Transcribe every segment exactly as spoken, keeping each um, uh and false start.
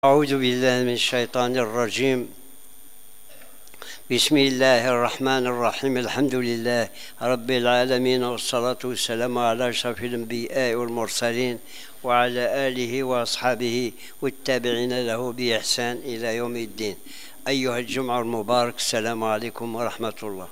أعوذ بالله من الشيطان الرجيم. بسم الله الرحمن الرحيم. الحمد لله رب العالمين، والصلاة والسلام على أشرف الأنبياء والمرسلين وعلى آله وأصحابه والتابعين له بإحسان إلى يوم الدين. أيها الجمعة المبارك، السلام عليكم ورحمة الله.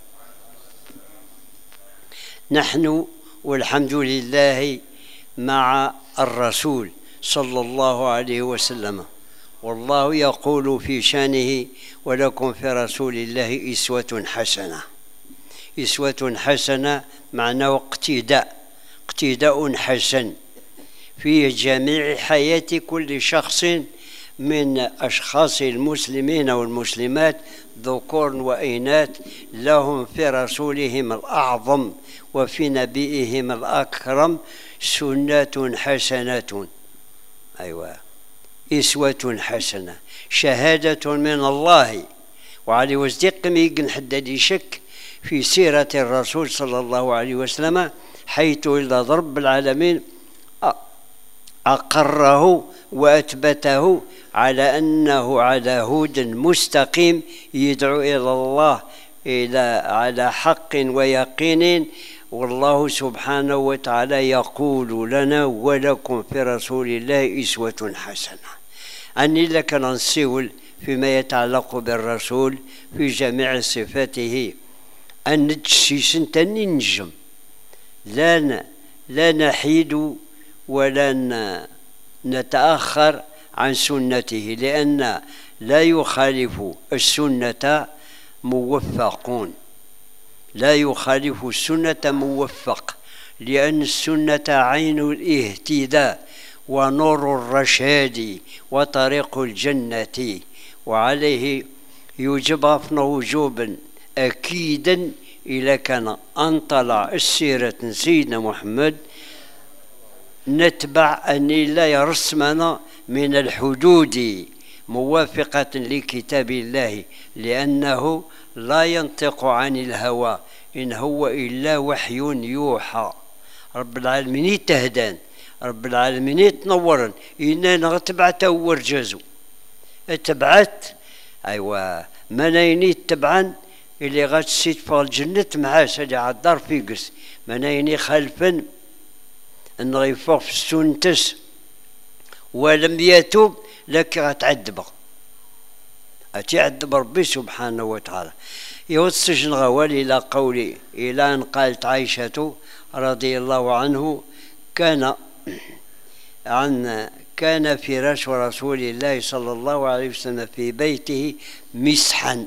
نحن والحمد لله مع الرسول صلى الله عليه وسلم، والله يقول في شانه: ولكم في رسول الله أسوة حسنة. أسوة حسنة معناه اقتداء، اقتداء حسن في جميع حياة كل شخص من أشخاص المسلمين والمسلمات، ذكور وإناث، لهم في رسولهم الأعظم وفي نبيهم الأكرم سنة حسنة. أيوة، أسوة حسنة، شهادة من الله. وعلي وصديق ميقن حدد يشك في سيرة الرسول صلى الله عليه وسلم، حيث إذا رب العالمين أقره وأثبته على أنه على هود مستقيم يدعو إلى الله إلى على حق ويقين. والله سبحانه وتعالى يقول لنا: ولكم في رسول الله أسوة حسنة. أني لك ننسول فيما يتعلق بالرسول في جميع صفاته، أن نتشيس ننجم، لا لا نحيد ولا نتأخر عن سنته، لأن لا يخالف السنة موفقون، لا يخالف السنة موفق، لأن السنة عين الاهتداء ونور الرشاد وطريق الجنة، وعليه يجب غفن وجوبا أكيدا إذا كان أنطلع السيرة سيدنا محمد نتبع أن لا يرسمنا من الحدود موافقة لكتاب الله، لأنه لا ينطق عن الهوى، إن هو إلا وحي يوحى. رب العالمين يتهدان، رب العالمين يتنورن، إنا نتبعته ورجازو اتبعت. أيوة، منايني تبعا اللي غتسيت في الجنة مع سادي عالدار فيقس، منايني خلفا أن غيفوق في السنتس ولم يتوب لك غتعذب، أتعذب ربي سبحانه وتعالى. يوصج غوال إلى قولي، إلى أن قالت عائشة رضي الله عنه: كان عن كان فراش رسول الله صلى الله عليه وسلم في بيته مسحا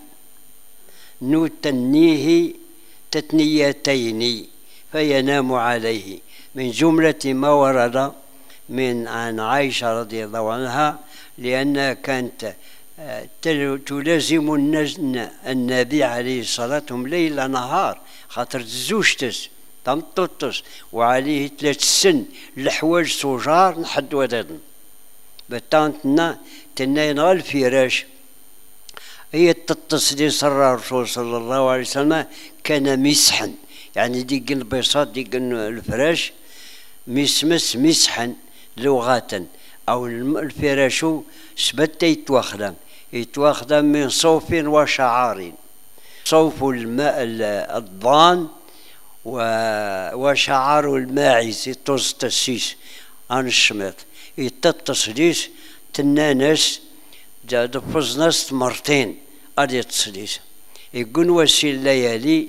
نتنيه تتنيتين فينام عليه، من جملة ما ورد من عن عائشة رضي الله عنها، لأنها كانت تلازم النبي عليه الصلاة والسلام ليل نهار، خاطر زوجتس تمططس وعليه ثلاث سن الحواج صجار نحد ودادن بتانتنا تنين الفراش. هي تتصدي سر الرسول صلى الله عليه وسلم كان مسحا، يعني ديك البساط ديك الفراش مسمس مسحا لغة، أو الفراش سبت يتوخدم يتوخدم من صوف وشعار، صوف الماء الضان وشعار الماعز يتوز تسيس عن الشماط يتتصديس تنانس دفز ناس مرتين أدي تصديس. يقول وسي الليالي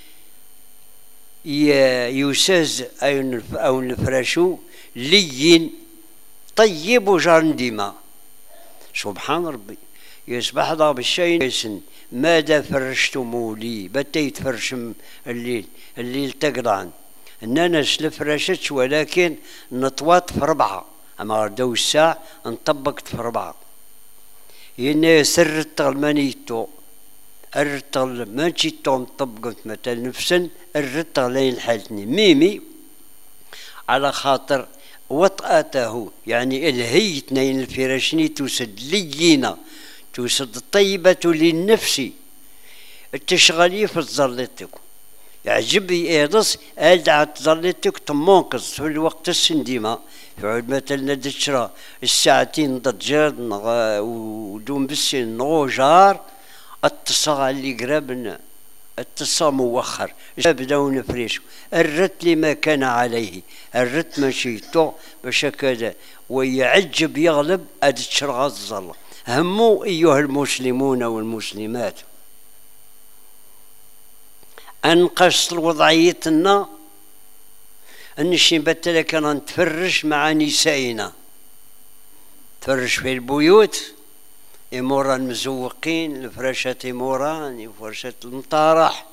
يساز أو نفرشو لين طيب وجرندما. سبحان ربي، يصبح ضاب الشيء يسن: ماذا فرشتموا لي؟ بتا يتفرشم الليل، الليل تقطعن اننا سلفرشتش، ولكن نطوات في ربعه، اما ردو الساعه نطبقت في ربعه. ين سرت المانيتو الرتل ماشي تو مطبقت مثلا نفسا الرتل لين حالتني ميمي، على خاطر وطأته، يعني الهي اثنين الفراشني تسد لينا، تسد طيبة للنفس، تشغلي في الزلطكم يعجبني ايضس ادعى تظلتك تمونقص في الوقت السنديمة في عود مثلا دشرا الساعتين ضجر ودوم بالسن نغوجار اتصا اللي قرابنا اتصا موخر بداو نفريش الرت لما كان عليه الرت ماشي تو باش كذا ويعجب يغلب اد تشرغ الظل هموا ايها المسلمون والمسلمات انقص وضعيتنا ان الشباب كان نتفرج مع نسائنا تفرج في البيوت إمورا مزوقين الفراشات إموران فراشات المطارح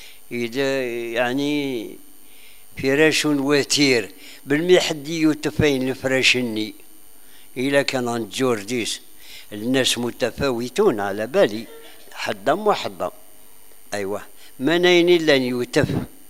يعني فراش وتير بالمحدي يتفين الفراشني إلا كان جورديس الناس متفاوتون على بالي حدا وحدا أيوة ما نين إلا يوتف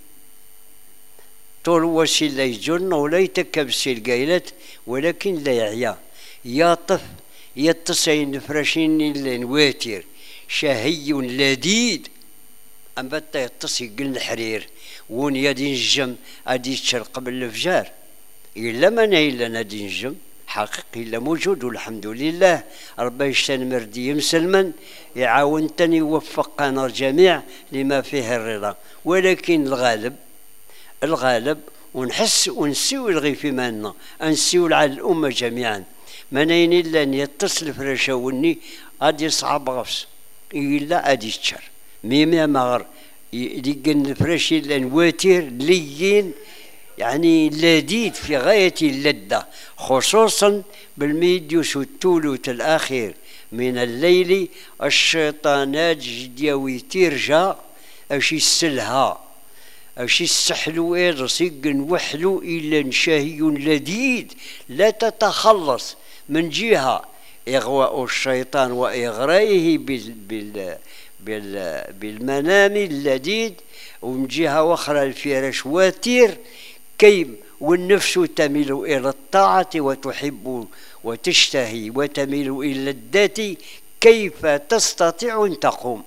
طول وسي لا يجرن ولا يتكبسي القايلات ولكن لا يعيا يطف يتصين فراشين الواتر شهي لذيذ أم بتا يتصي قل الحرير ون يدي نجم أدي يتشر قبل الفجار إلا ما إلا نادي نجم حقيقي إلا موجود والحمد لله ربي يشتن مردي مسلما يعاون تاني يوفقنا الجميع لما فيه الرضا ولكن الغالب الغالب ونحس ونسيو الغي في مالنا نسيو على الأمة جميعا ما نين إلا أن يتصل فراشا وني غادي يصعب غفص إلا غادي يتشر ميمي مغر يلقن الفراش إلا نواتر لين يعني لذيذ في غاية اللذة خصوصا بالميديوس والتولوت الأخير من الليل الشيطانات جدياوي ترجع أش يسلها أش يسحلو إيرس يقن وحلو إلا شهي لذيذ لا تتخلص من جهة إغواء الشيطان وإغرائه بال بال بال بالمنام اللذيذ ومن جهة أخرى الفراش واتير كي والنفس تميل إلى الطاعة وتحب وتشتهي وتميل إلى الذات كيف تستطيع أن تقوم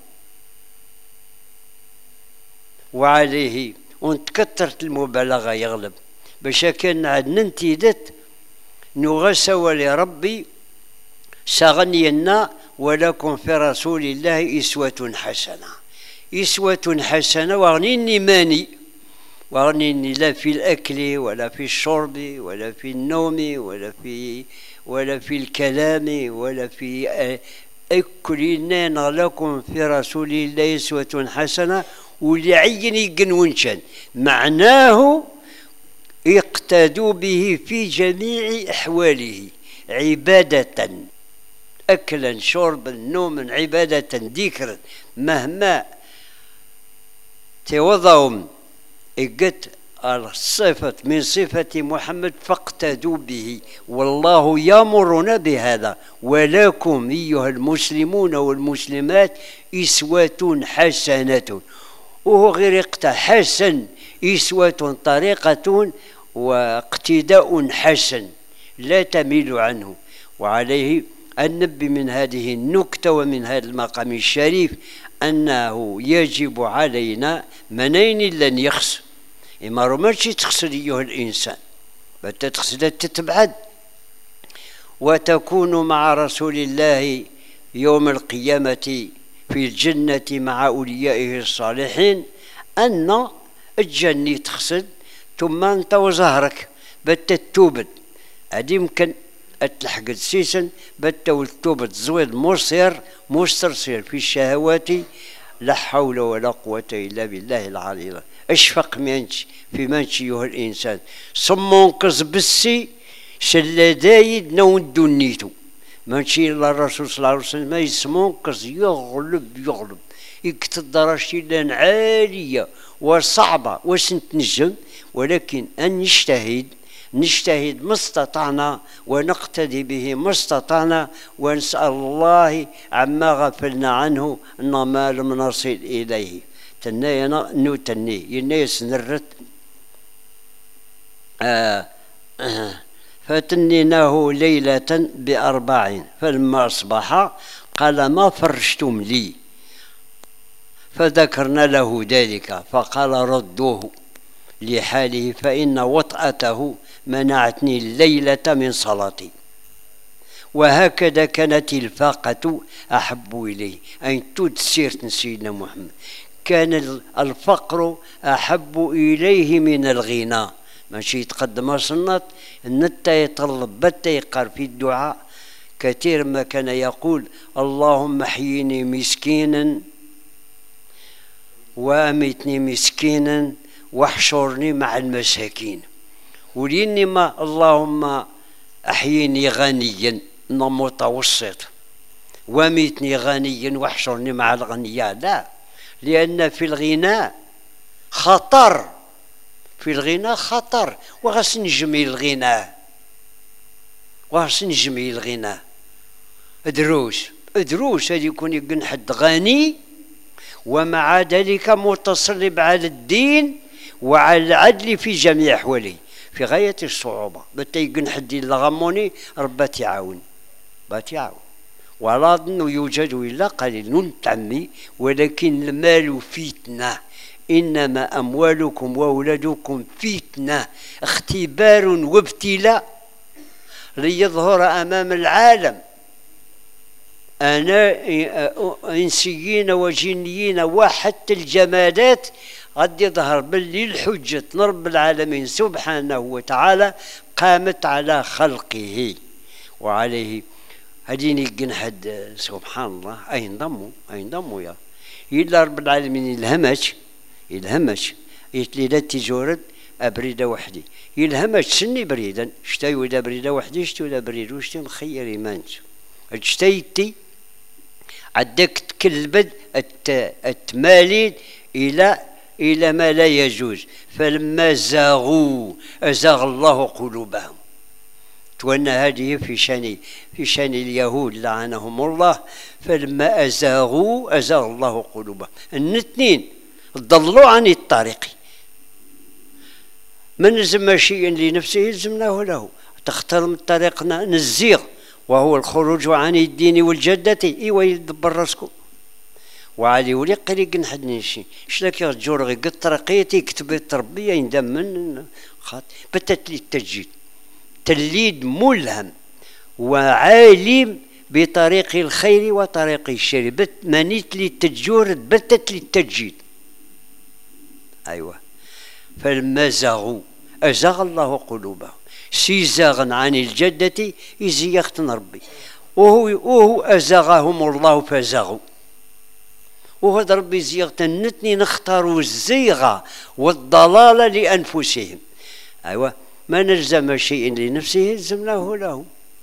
وعليه ونتكثرت المبالغة يغلب باش كان عندنا انتدت نغسوا لربي سغنينا ولكم في رسول الله إسوة حسنة إسوة حسنة وغنيني ماني وغنيني لا في الأكل ولا في الشرب ولا في النوم ولا في ولا في الكلام ولا في أكلنا لكم في رسول الله إسوة حسنة ولعيني قنونشان معناه اقتدوا به في جميع أحواله عبادة أكلا شربا نوما عبادة ذكرا مهما توضعهم إجت الصفة من صفة محمد فاقتدوا به والله يأمرنا بهذا ولكم أيها المسلمون والمسلمات إسوة حسنة وهو غير اقتى حسن إسوة طريقة واقتداء حسن لا تميل عنه وعليه النبي من هذه النكتة ومن هذا المقام الشريف أنه يجب علينا منين لن يخسر إما رمشي تخسر أيها الإنسان بتا تخسر تتبعد وتكون مع رسول الله يوم القيامة في الجنة مع أوليائه الصالحين أن الجنة تخسد ثم أنت وزهرك بتا تتوبد هذه يمكن أتلحق سيسن بتا والتوبة زويد مصير مسترسل في الشهوات لا حول ولا قوة إلا بالله العلي اشفق منش في منش أيها الإنسان صمونقز بالسي شلدايد نون دنيتو منشي إلا الرسول صلى الله عليه وسلم يسمونقز يغلب يغلب يقتدر شيلان عالية وصعبة وسنت نجم ولكن أن نجتهد نجتهد ما استطعنا ونقتدي به ما استطعنا ونسأل الله عما غفلنا عنه أن ما لم نصل إليه تناينا نوتني ينايس نرت آه آه فتنيناه ليلة بأربع فلما أصبح قال ما فرشتم لي فذكرنا له ذلك فقال ردوه لحاله فإن وطأته منعتني الليلة من صلاتي. وهكذا كانت الفاقة أحب إليه، أي تود سيرة سيدنا محمد، كان الفقر أحب إليه من الغنى. ماشي يتقدم صنات نتا يطلب بتا يقر في الدعاء كثير ما كان يقول اللهم احيني مسكينا وامتني مسكينا واحشرني مع المساكين، وليني ما اللهم احيني غنيا متوسط وامتني غنيا واحشرني مع الغنياء، لا، لأن في الغناء خطر، في الغناء خطر، وغاس نجمي الغناء، وغاس نجمي الغناء دروس دروس هذه يكون يكون حد غني ومع ذلك متصلب على الدين وعلى العدل في جميع أحواله في غاية الصعوبة. بتا يكون حد يلغموني ربا تعاون بات يعاون، ولا أظن يوجد إلا قليل تعمي، ولكن المال فتنة، إنما أموالكم وأولادكم فتنة، اختبار وابتلاء ليظهر أمام العالم أنا إنسيين وجنيين وحتى الجمادات قد يظهر باللي الحجة رب العالمين سبحانه وتعالى قامت على خلقه وعليه. هديني قنحد سبحان الله أين ضموا أين ضموا يا إلا رب العالمين يلهمش يلهمش يتلي لا تجورد أبريدة وحدي يلهمش سني بريدا شتاي ولا بريدة وحدي شتي ولا بريد وشتي مخير إيمانش اجتيتي عدك تكلبد التماليد إلى إلى ما لا يجوز، فلما زاغوا أزاغ الله قلوبهم. وأن هذه في شان في شان اليهود لعنهم الله، فلما أزاغوا أزاغ الله قلوبهم. الاثنين ضلوا عن الطريق، من لزم شيء لنفسه يلزمناه له، تختار من طريقنا نزيغ وهو الخروج عن الدين والجدة. إيوا يدبر راسكم وعلي ولي قريق نحد نشي شلاك يرجور غي قد طرقيتي يكتب التربية يندم من خاط بتت لي التجديد تليد ملهم وعالم بطريق الخير وطريق الشر، بت منيت لي التجور بتت لي التجديد. أيوة، فلما زاغوا أزاغ الله قلوبهم، سيزاغا عن الجدة يزيغت ربي، وهو وهو أزاغهم الله فزاغوا، وهذا ربي زيغت النتني نختاروا الزيغة والضلالة لأنفسهم. أيوة، ما نلزم شيء لنفسه يلزمناه له.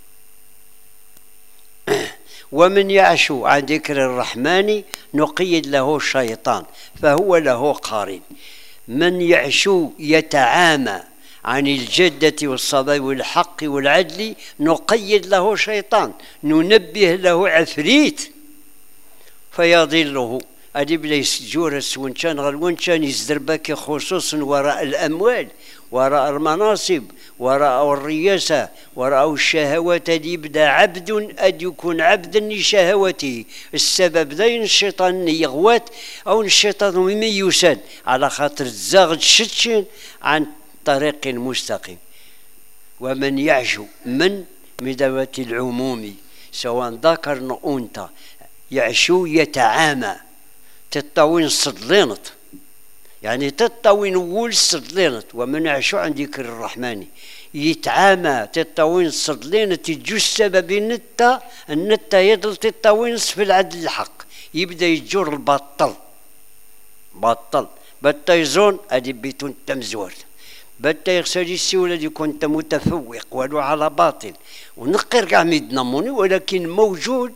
ومن يعشو عن ذكر الرحمن نقيد له الشيطان فهو له قارن. من يعشو يتعامى عن الجدة والصواب والحق والعدل نقيد له شيطان، ننبه له عفريت فيضله. أدي بلا يسجور السونشان غير وانشان يزدربك خصوصا وراء الأموال، وراء المناصب، وراء الرياسة، وراء الشهوات. أدي يبدا عبد أد يكون عبدا لشهوته، السبب ذين الشيطان يغوات أو الشيطان مما يساد على خاطر الزاغد شتشن عن طريق مستقيم. ومن يعشو من مدوة العموم سواء ذكر أو أنثى، يعشو يتعامى تطاوين صدلينط، يعني تطاوين وول صدلينط. ومن يعشو عن ذكر الرحمن يتعامى تطاوين صدلينط يجوز سبب النتا النتا يضل تطاوين في العدل الحق، يبدا يجور البطل بطل بتا يزون ادي بيتون تمزور بتا يغسل السيولة دي كنت متفوق ولو على باطل ونقر كاع ميدنموني، ولكن موجود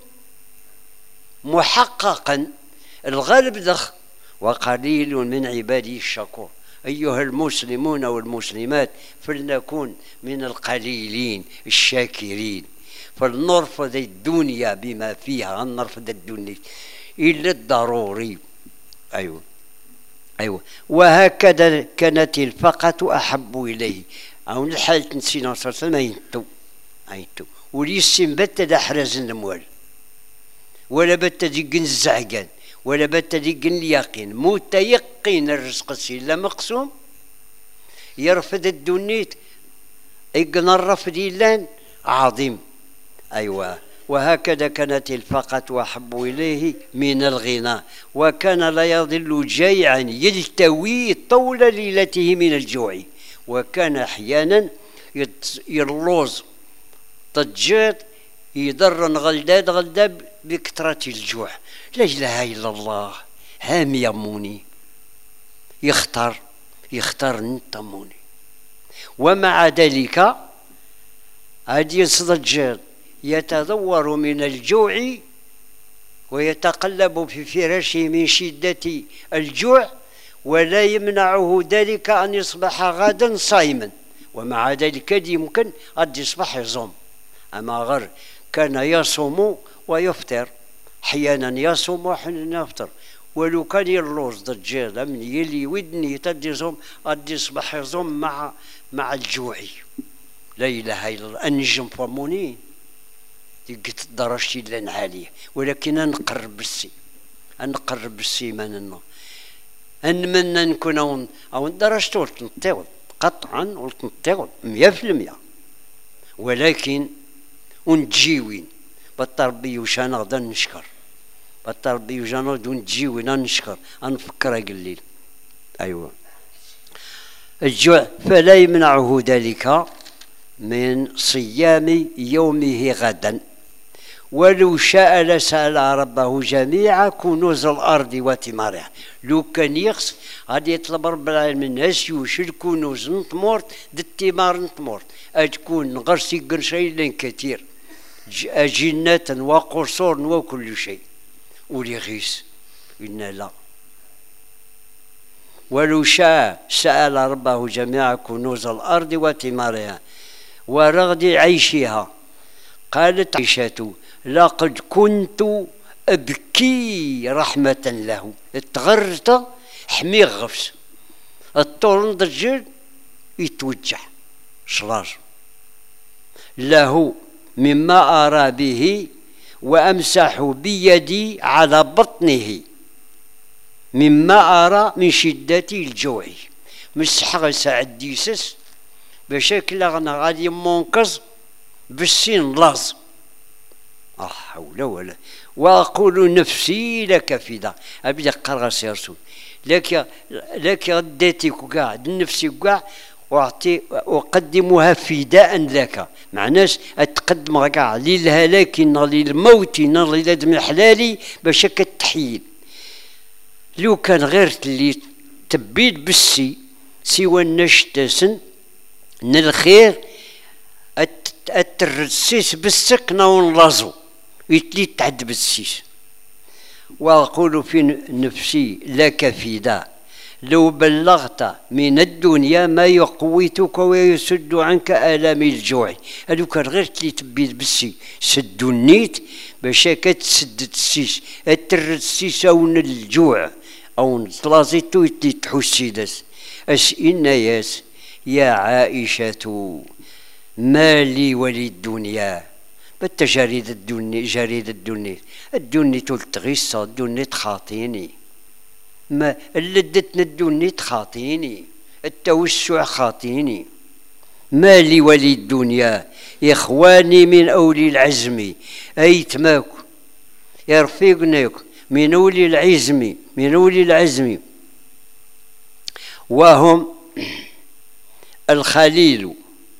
محققا الغالب ذخ وقليل من عبادي الشكور. أيها المسلمون والمسلمات فلنكن من القليلين الشاكرين، فلنرفض الدنيا بما فيها، نرفض الدنيا إلا الضروري. أيوه أيوه وهكذا كانت الفقة أحب إليه. أو الحالة نسينا صلى الله عليه وسلم ينتو ينتو وليسم بتا دا حرز الأموال ولا بتا ديقن الزعقان ولا بات ديك اليقين متيقن الرزق سي لا مقسوم يرفض الدنيت يقن الرفض لان عظيم. أيوة، وهكذا كانت الفقة وأحب إليه من الغنى، وكان لا يظل جيعا يلتوي طول ليلته من الجوع، وكان أحيانا يلوز طجيط يضرن غلداد غلداب بكثرة الجوع. لا إله إلا الله، هام يموني يختار يختار نتموني. ومع ذلك هذه يصدجر يتذور من الجوع ويتقلب في فراشه من شدة الجوع، ولا يمنعه ذلك أن يصبح غدا صائما، ومع ذلك يمكن أن يصبح يصوم. أما غير كان يصوم ويفطر، أحيانا يصوم وأحيانا يفطر، ولو كان يلوز ضجير من يلي ودني تدي يصوم أدي يصبح يصوم مع مع الجوع. لا إله إلا الله. أنجم فموني قلت درجتي لان عالية، ولكن نقرب بالسي نقرب بالسي من نتمنى نكون أو أو درجتي ولتنطيغ قطعا ولتنطيغ مية في المية، ولكن ونجيوين بالتربي وشان غدا نشكر بالتربي وشان غدا نجيوين نشكر نفكر قليل. أيوة، الجوع فلا يمنعه ذلك من صيام يومه غدا، ولو شاء لسأل ربه جميع كنوز الأرض وثمارها. لو كان يقص غادي يطلب رب العالمين الناس يوش الكنوز نطمورت د الثمار نطمورت أتكون غرسي قرشين لين كثير جنات وقصور وكل شيء وليغيس إن لا. ولو شاء سأل ربه جميع كنوز الأرض وثمارها ورغد عيشها. قالت عائشة لقد كنت أبكي رحمة له. تغرت حمي غفس الطول ضجر يتوجع شلاج له مما أرى به وأمسح بيدي على بطنه مما أرى من شدة الجوع. مسح غسع الديسس بشكل غنا غادي منقذ بالسين لاز. لا حول ولا. واقول نفسي لك فدا ابدا قرغس يا رسول لك لك رديتك كاع نفسي كاع واعطي اقدمها فداء لك. معناش اتقدم كاع للهلاك للموت للدم حلالي باش كتحيل. لو كان غير اللي تبيد بالسي سوى النشتسن من الخير الترسيس بالسكنة ونلازو يتلي تعد بالسيس. وأقول في نفسي لك فدا لو بلغت من الدنيا ما يقويتك ويسد عنك آلام الجوع. هذو كان غير تلي تبيد بالسي سدو النيت باش كتسد السيس الترسيس أو الجوع أو نتلازيتو يتلي تحسي داس. أس إن ياس يا عائشة ما لي وللدنيا بالتجاريد الدنيا جريد الدنيا الدنيا تلتغيص الدنيا تخاطيني ما لدتنا الدنيا تخاطيني التوسع خاطيني. ما لي وللدنيا إخواني من أولي العزم أيتماك يرفقناك من أولي العزم من أولي العزم وهم الخليل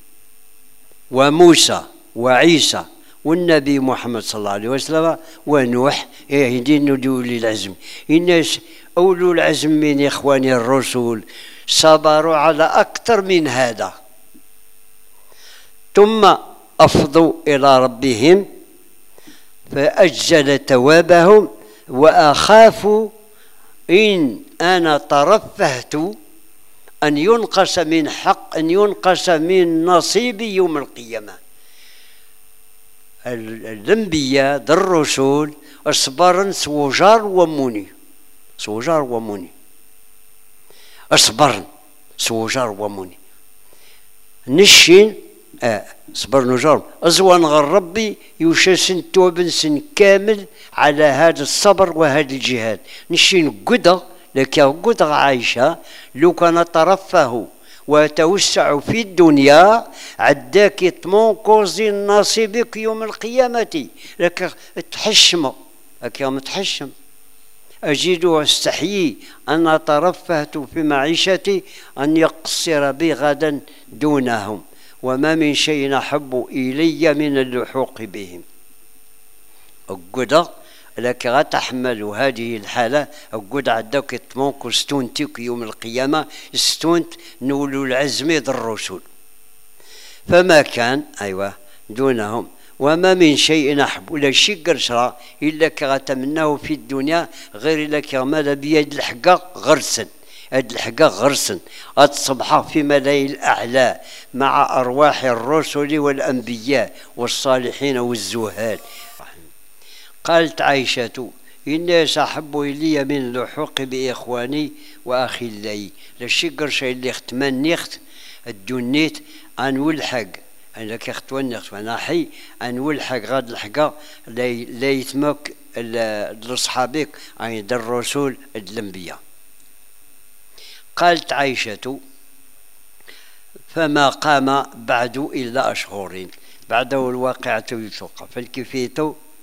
وموسى وعيسى والنبي محمد صلى الله عليه وسلم ونوح يهدين أولي العزم. الناس أولو العزم من إخواني الرسل صبروا على أكثر من هذا ثم أفضوا إلى ربهم فأجل توابهم. وأخاف إن أنا ترفهت أن ينقص من حق أن ينقص من نصيبي يوم القيامة. الأنبياء الرسل أصبرن سوجار وموني سوجار وموني أصبرن سوجار وموني نشين آه صبر نجرب أزوان غير ربي يوشاسن توبنسن كامل على هذا الصبر وهذا الجهاد نشين قدر لكن قدر عايشة لو كان ترفه وتوسع في الدنيا عداك يطمون كوزي نصيبك يوم القيامة لك تحشم لك يوم تحشم أجد واستحيي أن ترفهت في معيشتي أن يقصر بي غدا دونهم وما من شيء أحب إلي من اللحوق بهم. أقول لك غتحمل هذه الحالة أقول عداك يطمونك استونتك يوم القيامة استونت نولوا العزم ذي الرسل فما كان أيوة دونهم وما من شيء أحب ولا شيء قرشرا إلا كغتمناه في الدنيا غير لك ماذا بيد الحقا غرسا هاد الحقا غرسا الصبحة في ملاي الأعلى مع أرواح الرسل والأنبياء والصالحين والزهاد. قالت عائشة إني سأحب إلي من اللحوق بإخواني وأخلي لشي قرشا اللي اختمان نيخت الدنيت أن والحق أنا كيخت ونيخت وأنا حي أن والحق غاد الحقا لا يتمك لصحابك عند الرسول الأنبياء. قالت عائشة فما قام بعد إلا أشهر بعده الواقعة يتوقع فالكفيت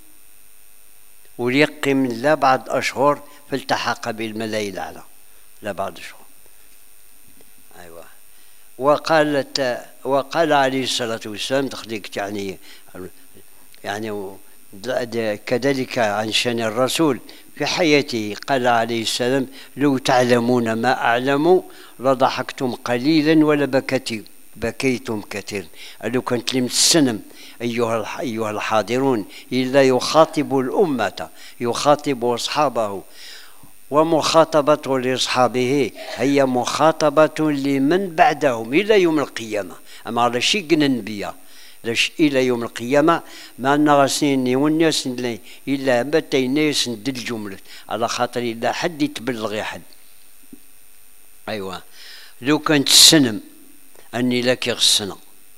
وليقم لا بعد أشهر فالتحق بالملاي الأعلى لا بعد أشهر. أيوة وقالت وقال عليه الصلاة والسلام تخليك يعني يعني كذلك عن شأن الرسول في حياته قال عليه السلام لو تعلمون ما أعلم لضحكتم قليلا ولا بكيتم بكيتم كثير. لو كنت لم تسنم أيها أيها الحاضرون إلا يخاطب الأمة يخاطب أصحابه ومخاطبته لأصحابه هي مخاطبة لمن بعدهم إلى يوم القيامة أما على شيء النبي لاش إلى يوم القيامة ما نغسيني والناس إلا متى الناس ندل الجملة على خاطر إلا حد يتبلغ حد. أيوة لو كنت السنم أني لك السنة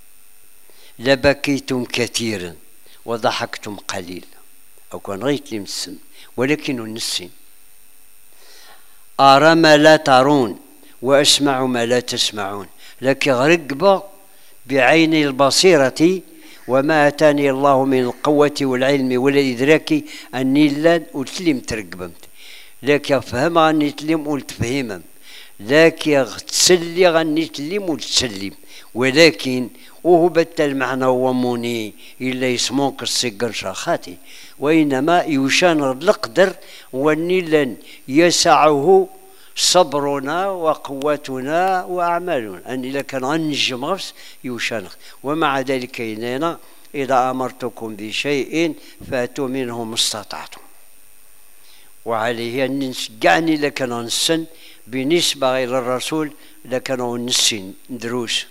لبكيتم كثيرا وضحكتم قليلا أو كان غيت لي من السن ولكن النسين أرى ما لا ترون وأسمع ما لا تسمعون لكن رقبة بعين البصيرة وما أتاني الله من القوة والعلم والإدراك أني لا أتلم ترقبمت لكن فهم أني تلم وتفهمم لكن تسلي غني تلم وتسلم ولكن وهو بت المعنى وموني إلا يسمونك السجن شاخاتي وإنما يشان القدر ونيلا يسعه صبرنا وقوتنا وأعمالنا أن إذا كان غنجم غفس يشان ومع ذلك إننا إذا أمرتكم بشيء فأتوا منه ما استطعتم وعليه أن نشجعني لكن نسن بالنسبة إلى الرسول لكانوا نسين دروس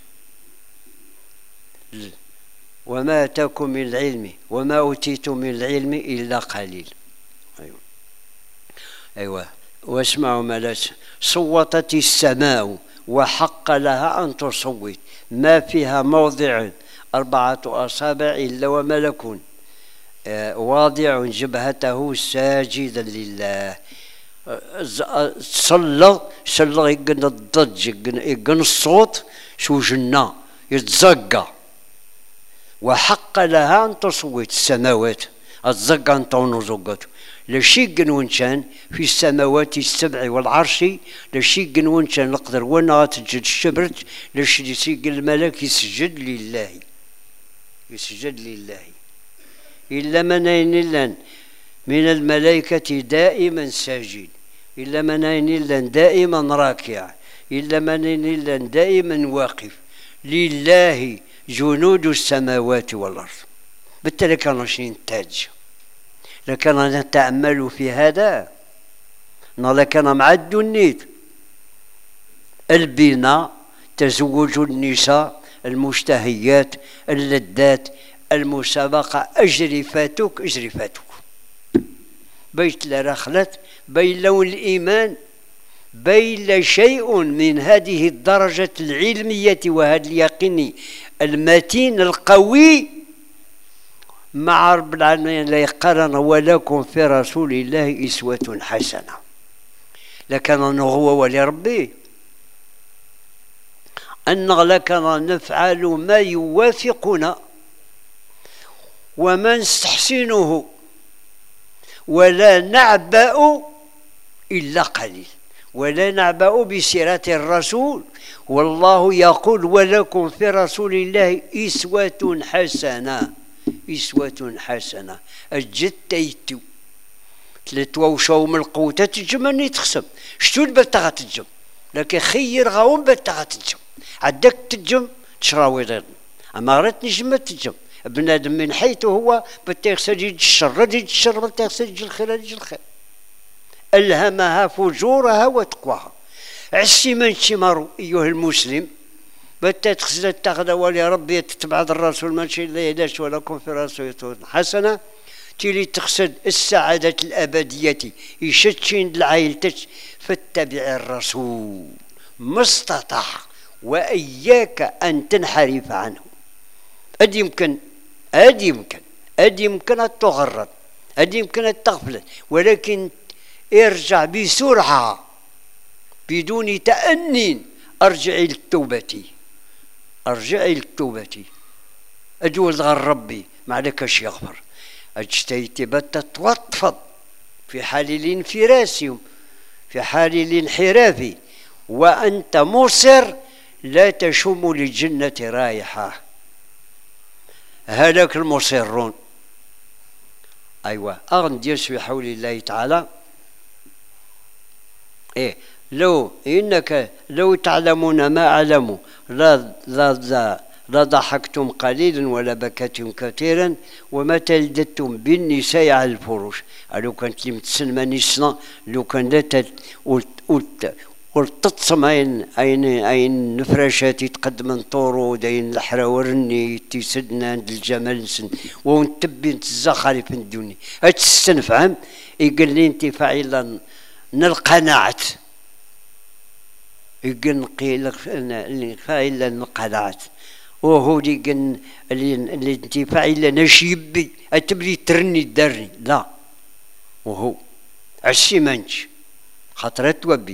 وما أتاكم من العلم وما أوتيتم من العلم إلا قليل. أيوة أيوة واسمعوا ما لا صوتت السماء وحق لها أن تصوت ما فيها موضع أربعة أصابع إلا وملك واضع جبهته ساجدا لله صلى صلى يقن الضج يقن الصوت شو جنة يتزقى وحق لها أن تصوت السماوات الزقى أنطون زقته لشي قنونشان في السماوات السبع والعرش لشي قنونشان نقدر وانا تسجد الشبرت لشي يسيق الملك يسجد لله يسجد لله إلا من أين من الملائكة دائما ساجد إلا من أين دائما راكع إلا من أين دائما واقف لله جنود السماوات والأرض. بالتالي كانوا شي تاج لكن نتأمل في هذا لكن مع الدنيت البناء تزوج النساء المشتهيات اللذات المسابقة أجري فاتوك أجري فاتوك بيت لا رخلت بين لون الإيمان بين شيء من هذه الدرجة العلمية وهذا اليقين المتين القوي مع رب العالمين لا يقارن ولكم في رسول الله أسوة حسنة. لكن هو ولي ربي أن لكن نفعل ما يوافقنا وما نستحسنه ولا نعبأ إلا قليل، ولا نعبأ بسيرة الرسول. والله يقول ولكم في رسول الله أسوة حسنة، أسوة حسنة. أجد تيتو تلتوشو من القوة تتجمني تخسم شتو البلتغة تتجم، لكن خير غاوم بلتغة تتجم عدك تتجم تشراوي ضيض، أما رات نجم تتجم بنادم من حيث هو بتغسل يجي الشر يجي الشر بتغسل يجي الخير يجي الخير. ألهمها فجورها وتقواها. عسي من شمارو أيها المسلم بتغسل تاخذ ولي ربي تتبع الرسول ماشي لا يداش ولكم في رسول حسنة تيلي تقصد السعادة الأبدية يشتشين العائلتك فاتبع الرسول ما استطاع وإياك أن تنحرف عنه. أد يمكن أد يمكن أد يمكن أن تغرد، أد يمكن أن تغفل، ولكن ارجع بسرعة بدون تأني. أرجعي للتوبة، أرجعي للتوبة، أجوز غير ربي ما عليكش يغفر. اجتيت بت توطفض في حال الانفراس في حال الانحراف وأنت مصر لا تشم للجنة رائحة. هلاك المصرون. أيوة أغنديس في حول الله تعالى. إيه لو إنك لو تعلمون ما أعلم لا لا لا ضحكتم قليلا ولا بكيتم كثيرا وما تلددتم بالنساء على الفروش. لو كانت لي متسلمة نسنا لو كان لا قلت قلت تتصم أين أين أين نفرشات يتقدم طورو داين الحراورني تيسدنا عند الجمال نسن ونتبي نتزخري في الدنيا هتستنفهم يقول لي انت فاعلا نلقناعة يقول نقيل فاعلا القناعة وهو اللي قن اللي اللي انت فاعلا نشيبي اتبلي ترني درني لا وهو عشي منش خاطرت وبي.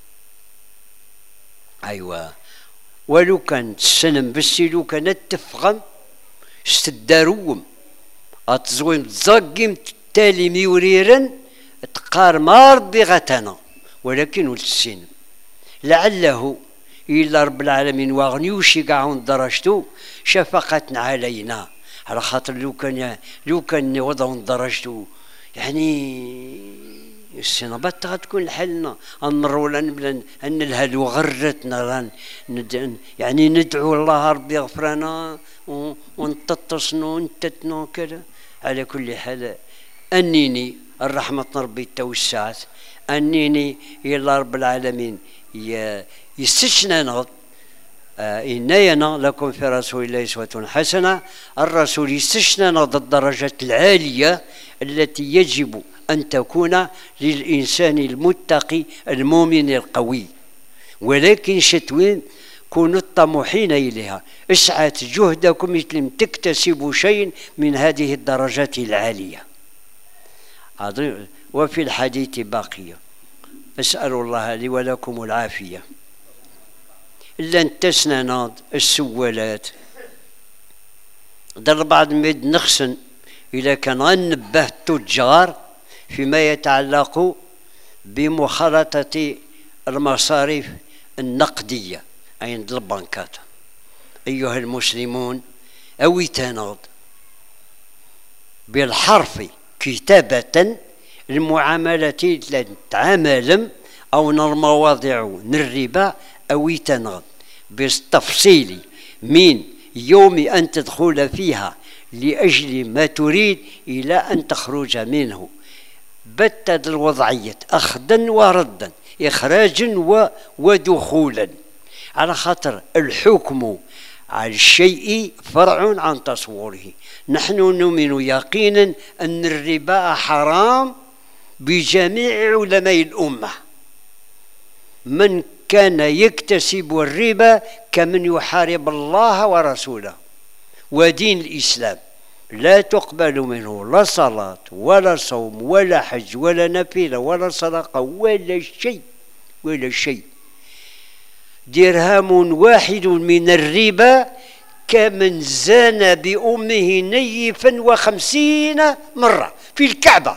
أيوة ولو كان السنم بس لو كانت تفغم استداروم أتزويم تزاقيم تالي ميوريرا تقار ما ربي غتنا ولكن والسنم لعله إلا رب العالمين واغنيوشي قاعون درجتو شفقة علينا على خاطر لو كان لو كان وضعون درجتو يعني السنبات غتكون حلنا نمروا لنا ان الهدو غرتنا يعني ندعو الله ربي يغفر لنا ونتتصنوا ونتتنوا كذا. على كل حال انيني الرحمة ربي توسعت انيني الى رب العالمين يستشنى نغض إننا لكم في رسول الله أسوة حسنة. الرسول يستشنى نغض الدرجة العالية التي يجب أن تكون للإنسان المتقي المؤمن القوي، ولكن شتوين كونوا طموحين إليها. اسعت جهدكم مثل تكتسبوا شيء من هذه الدرجات العالية. وفي الحديث باقية. أسأل الله لي ولكم العافية. إلا انتسنا ناض السوالات در بعض ميد نخسن إذا كان غنبه التجار فيما يتعلق بمخالطة المصاريف النقدية عند البنكات. أيها المسلمون أوي تناض بالحرف كتابة المعاملات التي نتعامل أو المواضيع الربا أوي تناض بالتفصيل من يوم أن تدخل فيها لأجل ما تريد إلى أن تخرج منه بتد الوضعية أخذا وردا إخراجا ودخولا. على خاطر الحكم على الشيء فرع عن تصوره. نحن نؤمن يقينا أن الربا حرام بجميع علماء الأمة من كان يكتسب الربا كمن يحارب الله ورسوله ودين الإسلام. لا تقبل منه لا صلاة ولا صوم ولا حج ولا نفيلة ولا صدقة ولا شيء ولا شيء. درهم واحد من الربا كمن زان بأمه نيفا وخمسين مرة في الكعبة.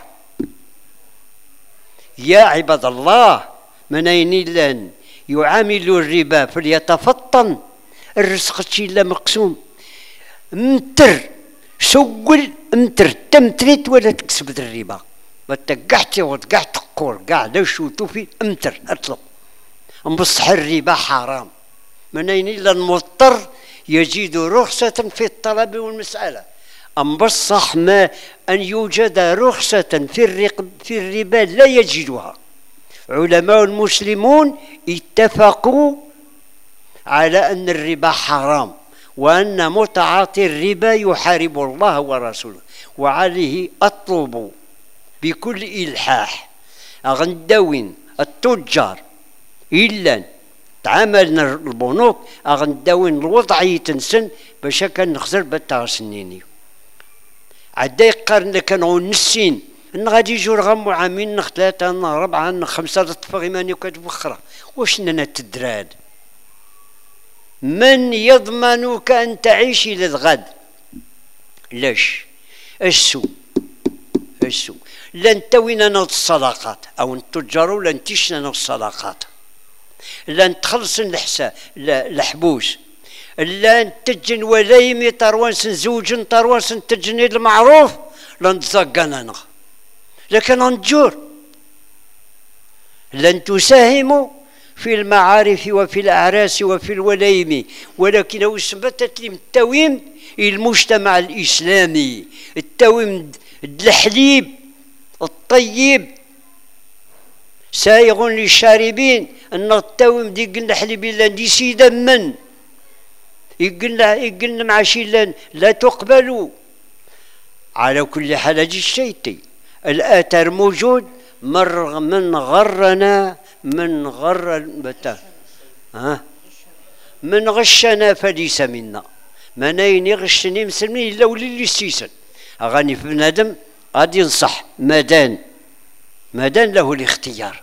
يا عباد الله، من أين لن يعامل الربا فليتفطن، الرزق تشي لا مقسوم. متر سول متر تمتريت ولا تكسب الربا، ما تقعت وتقع تقور قاع لا شوتو في امتر اطلق. بصح الربا حرام، من أين إلا المضطر يجد رخصة في الطلب والمسألة. أم بصح ما أن يوجد رخصة في الرق في الربا لا يجدها. علماء المسلمون اتفقوا على أن الربا حرام، وأن متعاطي الربا يحارب الله ورسوله. وعليه أطلب بكل إلحاح أغندوين التجار إلا تعاملنا البنوك أغندوين الوضعية تنسن باش كان نخسر بتاع سنيني عدا يقارن كانوا نسين ان غادي يجوا رغم عامين ثلاثة أربعة خمسة تطفغ ماني وكتبخرة. واش لنا تدراد؟ من يضمنك أن تعيش إلى الغد؟ لاش السو السو لن توينا نوض الصداقات أو التجار لن تشنا الصداقات، لن تخلص الحساب الحبوس، لن تجن ولايمي طروانس زوج طروانس تجني المعروف لن تزقنا، لكن نجور لن تساهموا في المعارف وفي الأعراس وفي الولايم، ولكن اثبتت لي التويم المجتمع الإسلامي، التويم الحليب الطيب سائغ للشاربين، أن التويم دي قلنا حليب إلا دي سيدا من يقلنا يقلنا مع شي لا تقبلوا. على كل حال هذا الشيء الآثر موجود. مر من غرنا من غر بتا ها من غشنا فليس منا. من أين يغشني مسلمين إلا ولي اللي استيسن. أغاني في بنادم غادي ينصح مادان مادان له الاختيار.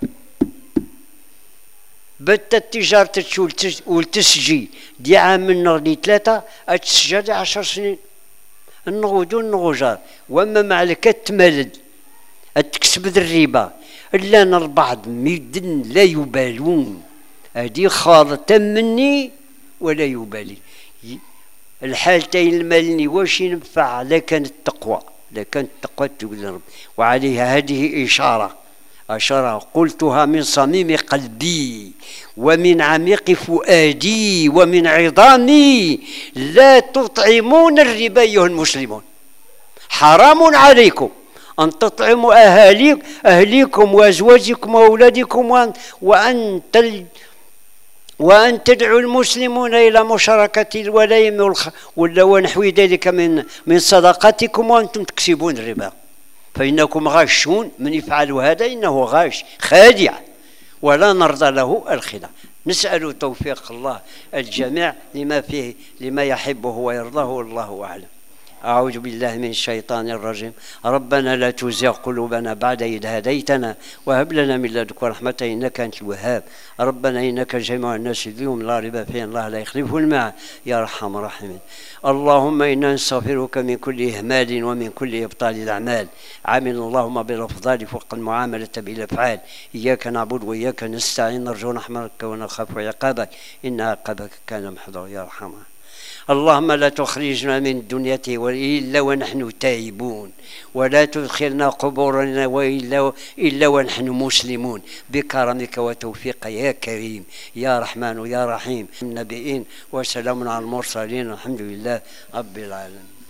بت التجارة تشول والتسجي دي عام من نغدي ثلاثة أتسجى دي عشر سنين النغودو النغوجار. وأما مع الكتملد أتكسب الربا إلا أن البعض ميدن لا يبالون، هذه خالطة مني ولا يبالي. الحالتين المالني واش ينفع؟ لا كانت التقوى لا كانت التقوى تقول رب. وعليها هذه إشارة أشارة قلتها من صميم قلبي ومن عميق فؤادي ومن عظامي. لا تطعمون الربا أيها المسلمون، حرام عليكم أن تطعموا أهاليك أهليكم وأزواجكم وأولادكم وأن وأن, تل وأن تدعوا المسلمون إلى مشاركة الولايم والخ... ولا ونحو ذلك من من صدقاتكم وأنتم تكسبون الربا، فإنكم غاشون. من يفعل هذا إنه غاش خادع ولا نرضى له الخداع. نسأل توفيق الله الجميع لما فيه لما يحبه ويرضاه والله أعلم. أعوذ بالله من الشيطان الرجيم. ربنا لا تزغ قلوبنا بعد إذ هديتنا وهب لنا من لدنك رحمة إنك أنت الوهاب. ربنا إنك جميع الناس اليوم لا ريب فيه الله لا يخلفه الميعاد يا أرحم الراحمين. اللهم إنا نستغفرك من كل إهمال ومن كل إبطال الأعمال. عامل اللهم بالأفضال فوق المعاملة بالأفعال. إياك نعبد وإياك نستعين نرجو رحمتك ونخاف عقابك إن عقابك كان محضرا يا أرحم. اللهم لا تخرجنا من الدنيا إلا ونحن تائبون، ولا تدخلنا قبورنا وإلا إلا ونحن مسلمون، بكرمك وتوفيقك يا كريم يا رحمن يا رحيم. النبيين وسلام على المرسلين، الحمد لله رب العالمين.